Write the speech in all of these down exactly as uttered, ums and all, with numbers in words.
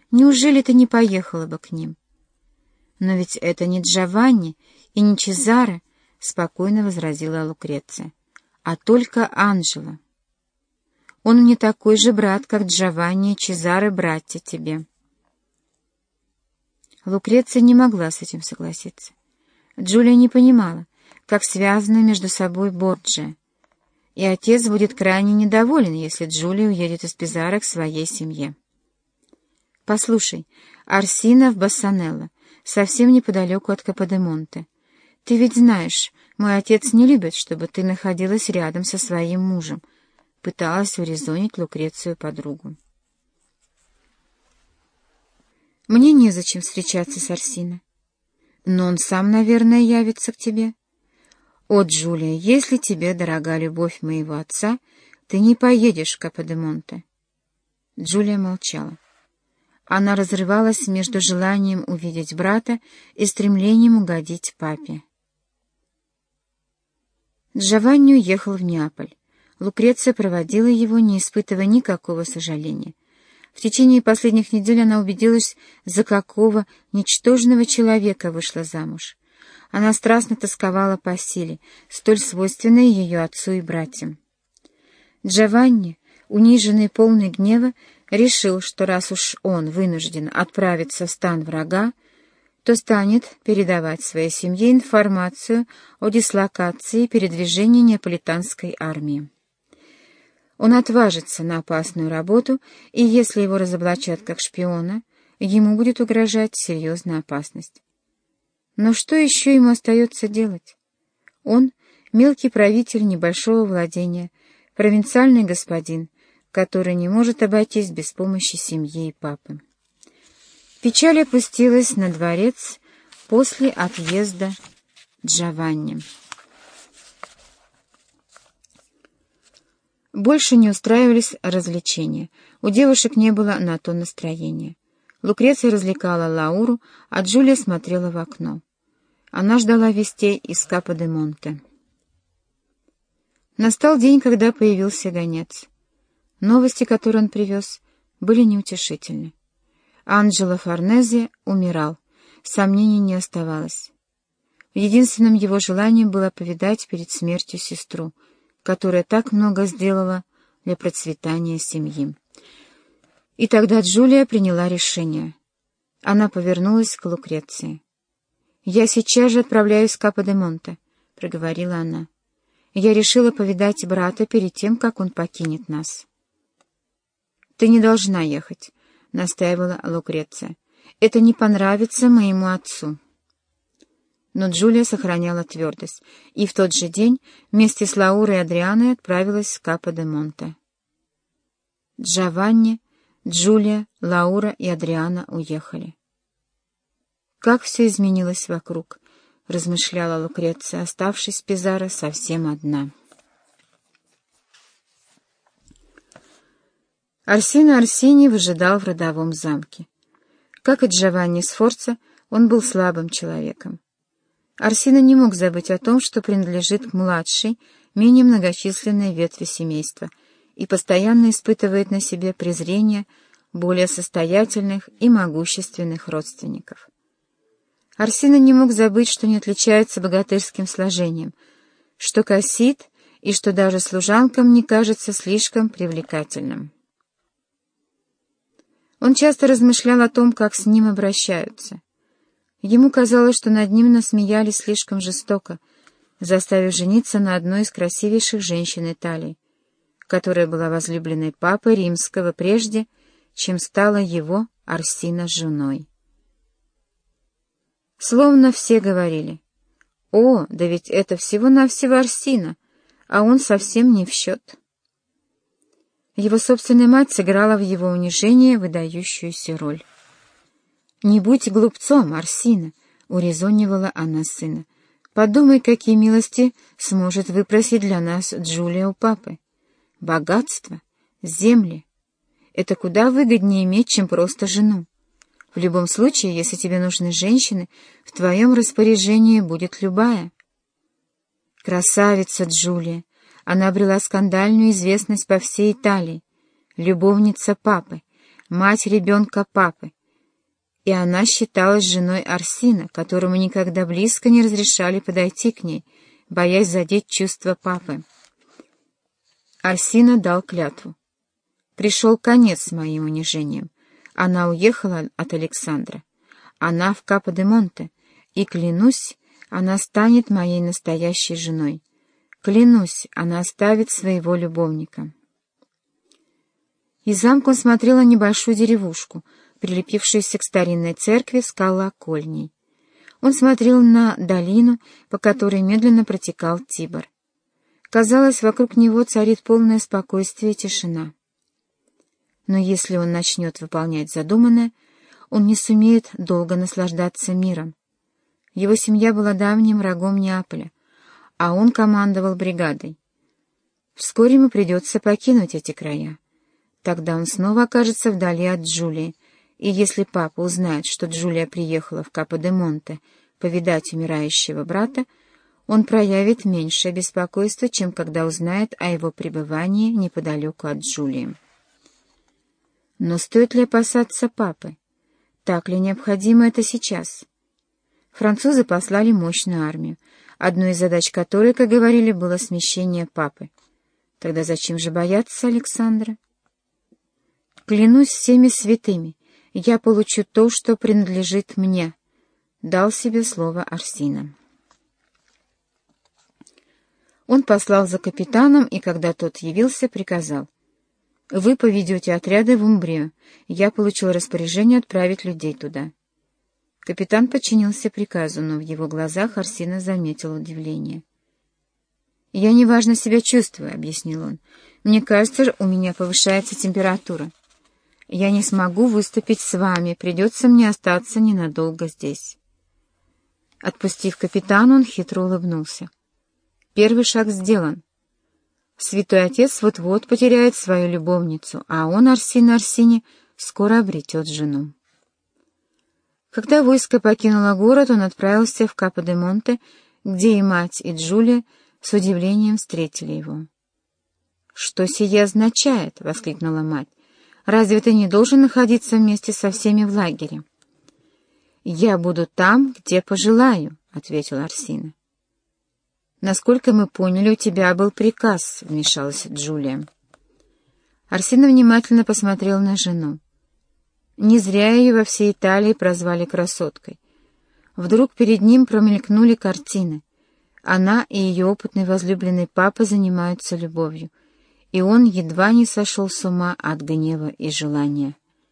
Неужели ты не поехала бы к ним? Но ведь это не Джованни и не Чезаре, — спокойно возразила Лукреция, — а только Анджело. Он не такой же брат, как Джованни и Чезаре, братья тебе. Лукреция не могла с этим согласиться. Джулия не понимала, как связаны между собой Борджиа, и отец будет крайне недоволен, если Джулия уедет из Пизаро к своей семье. «Послушай, Арсина в Бассанелло, совсем неподалеку от Каподемонте. Ты ведь знаешь, мой отец не любит, чтобы ты находилась рядом со своим мужем», — пыталась урезонить Лукрецию подругу. «Мне незачем встречаться с Арсино. Но он сам, наверное, явится к тебе. О, Джулия, если тебе дорога любовь моего отца, ты не поедешь в Каподемонте». Джулия молчала. Она разрывалась между желанием увидеть брата и стремлением угодить папе. Джованни уехал в Неаполь. Лукреция проводила его, не испытывая никакого сожаления. В течение последних недель она убедилась, за какого ничтожного человека вышла замуж. Она страстно тосковала по силе, столь свойственной ее отцу и братьям. Джованни, униженный, полный гнева, решил, что раз уж он вынужден отправиться в стан врага, то станет передавать своей семье информацию о дислокации и передвижении неаполитанской армии. Он отважится на опасную работу, и если его разоблачат как шпиона, ему будет угрожать серьезная опасность. Но что еще ему остается делать? Он — мелкий правитель небольшого владения, провинциальный господин, который не может обойтись без помощи семьи и папы. Печаль опустилась на дворец после отъезда Джованни. Больше не устраивались развлечения. У девушек не было на то настроения. Лукреция развлекала Лауру, а Джулия смотрела в окно. Она ждала вестей из Каподемонте. Настал день, когда появился гонец. Новости, которые он привез, были неутешительны. Анджело Форнезе умирал, сомнений не оставалось. Единственным его желанием было повидать перед смертью сестру, которая так много сделала для процветания семьи. И тогда Джулия приняла решение. Она повернулась к Лукреции. «Я сейчас же отправляюсь в Каподемонте», — проговорила она. «Я решила повидать брата перед тем, как он покинет нас». «Ты не должна ехать», — настаивала Лукреция. «Это не понравится моему отцу». Но Джулия сохраняла твердость, и в тот же день вместе с Лаурой и Адрианой отправилась в Каподемонте. Джованни, Джулия, Лаура и Адриана уехали. «Как все изменилось вокруг», — размышляла Лукреция, оставшись в Пизаро совсем одна. Арсино Арсини выжидал в родовом замке. Как и Джованни Сфорца, он был слабым человеком. Арсино не мог забыть о том, что принадлежит к младшей, менее многочисленной ветви семейства и постоянно испытывает на себе презрение более состоятельных и могущественных родственников. Арсино не мог забыть, что не отличается богатырским сложением, что косит и что даже служанкам не кажется слишком привлекательным. Он часто размышлял о том, как с ним обращаются. Ему казалось, что над ним насмеялись слишком жестоко, заставив жениться на одной из красивейших женщин Италии, которая была возлюбленной папы Римского прежде, чем стала его, Арсино, женой. Словно все говорили: «О, да ведь это всего-навсего Арсино, а он совсем не в счет». Его собственная мать сыграла в его унижении выдающуюся роль. «Не будь глупцом, Арсино», — урезонивала она сына. «Подумай, какие милости сможет выпросить для нас Джулия у папы. Богатство, земли — это куда выгоднее иметь, чем просто жену. В любом случае, если тебе нужны женщины, в твоем распоряжении будет любая». Красавица Джулия, она обрела скандальную известность по всей Италии. Любовница папы, мать ребенка папы, и она считалась женой Арсина, которому никогда близко не разрешали подойти к ней, боясь задеть чувства папы. Арсина дал клятву. Пришел конец моим унижениям. Она уехала от Александра. Она в Капо-де-Монте, и, клянусь, она станет моей настоящей женой. Клянусь, она оставит своего любовника. Из замка он смотрел на небольшую деревушку, прилепившуюся к старинной церкви с колокольней. Он смотрел на долину, по которой медленно протекал Тибр. Казалось, вокруг него царит полное спокойствие и тишина. Но если он начнет выполнять задуманное, он не сумеет долго наслаждаться миром. Его семья была давним врагом Неаполя, а он командовал бригадой. Вскоре ему придется покинуть эти края. Тогда он снова окажется вдали от Джулии, и если папа узнает, что Джулия приехала в Капо-де-Монте повидать умирающего брата, он проявит меньшее беспокойство, чем когда узнает о его пребывании неподалеку от Джулии. Но стоит ли опасаться папы? Так ли необходимо это сейчас? Французы послали мощную армию, одной из задач которой, как говорили, было смещение папы. Тогда зачем же бояться Александра? «Клянусь всеми святыми, я получу то, что принадлежит мне», — дал себе слово Арсина. Он послал за капитаном, и когда тот явился, приказал: «Вы поведете отряды в Умбрию. Я получил распоряжение отправить людей туда». Капитан подчинился приказу, но в его глазах Арсина заметил удивление. «Я неважно себя чувствую», — объяснил он. «Мне кажется, у меня повышается температура. Я не смогу выступить с вами, придется мне остаться ненадолго здесь». Отпустив капитана, он хитро улыбнулся. «Первый шаг сделан. Святой Отец вот-вот потеряет свою любовницу, а он, Арсин Арсини, скоро обретет жену». Когда войско покинуло город, он отправился в Капо-де-Монте, где и мать, и Джулия с удивлением встретили его. «Что сие означает?» — воскликнула мать. «Разве ты не должен находиться вместе со всеми в лагере?» «Я буду там, где пожелаю», — ответил Арсина. «Насколько мы поняли, у тебя был приказ», — вмешалась Джулия. Арсина внимательно посмотрел на жену. Не зря ее во всей Италии прозвали красоткой. Вдруг перед ним промелькнули картины. Она и ее опытный возлюбленный папа занимаются любовью, и он едва не сошел с ума от гнева и желания.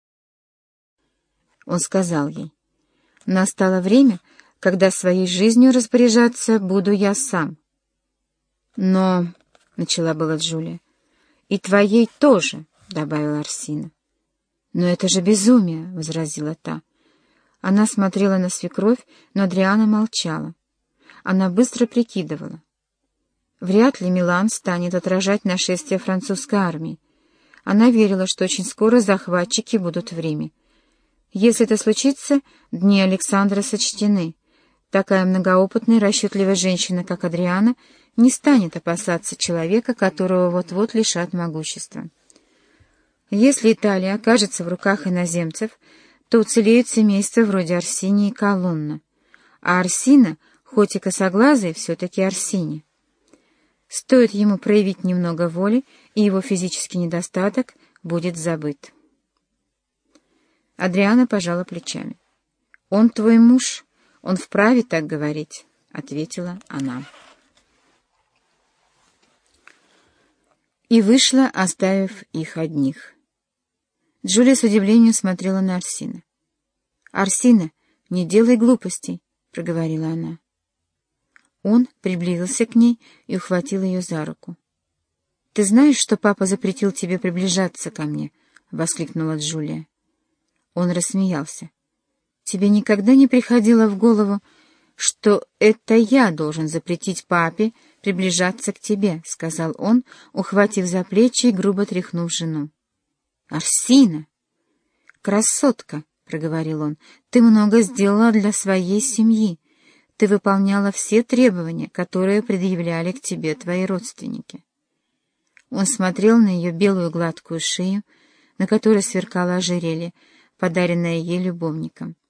Он сказал ей: «Настало время, когда своей жизнью распоряжаться буду я сам». «Но...» — начала была Джулия. «И твоей тоже», — добавил Арсина. «Но это же безумие», — возразила та. Она смотрела на свекровь, но Адриана молчала. Она быстро прикидывала. Вряд ли Милан станет отражать нашествие французской армии. Она верила, что очень скоро захватчики будут в Риме. Если это случится, дни Александра сочтены. Такая многоопытная и расчетливая женщина, как Адриана, не станет опасаться человека, которого вот-вот лишат могущества. Если Италия окажется в руках иноземцев, то уцелеют семейства вроде Арсини и Колонна. А Арсина, хоть и косоглазый, все-таки Арсини. Стоит ему проявить немного воли, и его физический недостаток будет забыт. Адриана пожала плечами. «Он твой муж, он вправе так говорить», — ответила она. И вышла, оставив их одних. Джулия с удивлением смотрела на Арсина. «Арсина, не делай глупостей», — проговорила она. Он приблизился к ней и ухватил ее за руку. «Ты знаешь, что папа запретил тебе приближаться ко мне?» — воскликнула Джулия. Он рассмеялся. «Тебе никогда не приходило в голову, что это я должен запретить папе приближаться к тебе?» — сказал он, ухватив за плечи и грубо тряхнув жену. «Арсина!» «Красотка!» — проговорил он. «Ты много сделала для своей семьи. Ты выполняла все требования, которые предъявляли к тебе твои родственники». Он смотрел на ее белую гладкую шею, на которой сверкало ожерелье, подаренное ей любовником.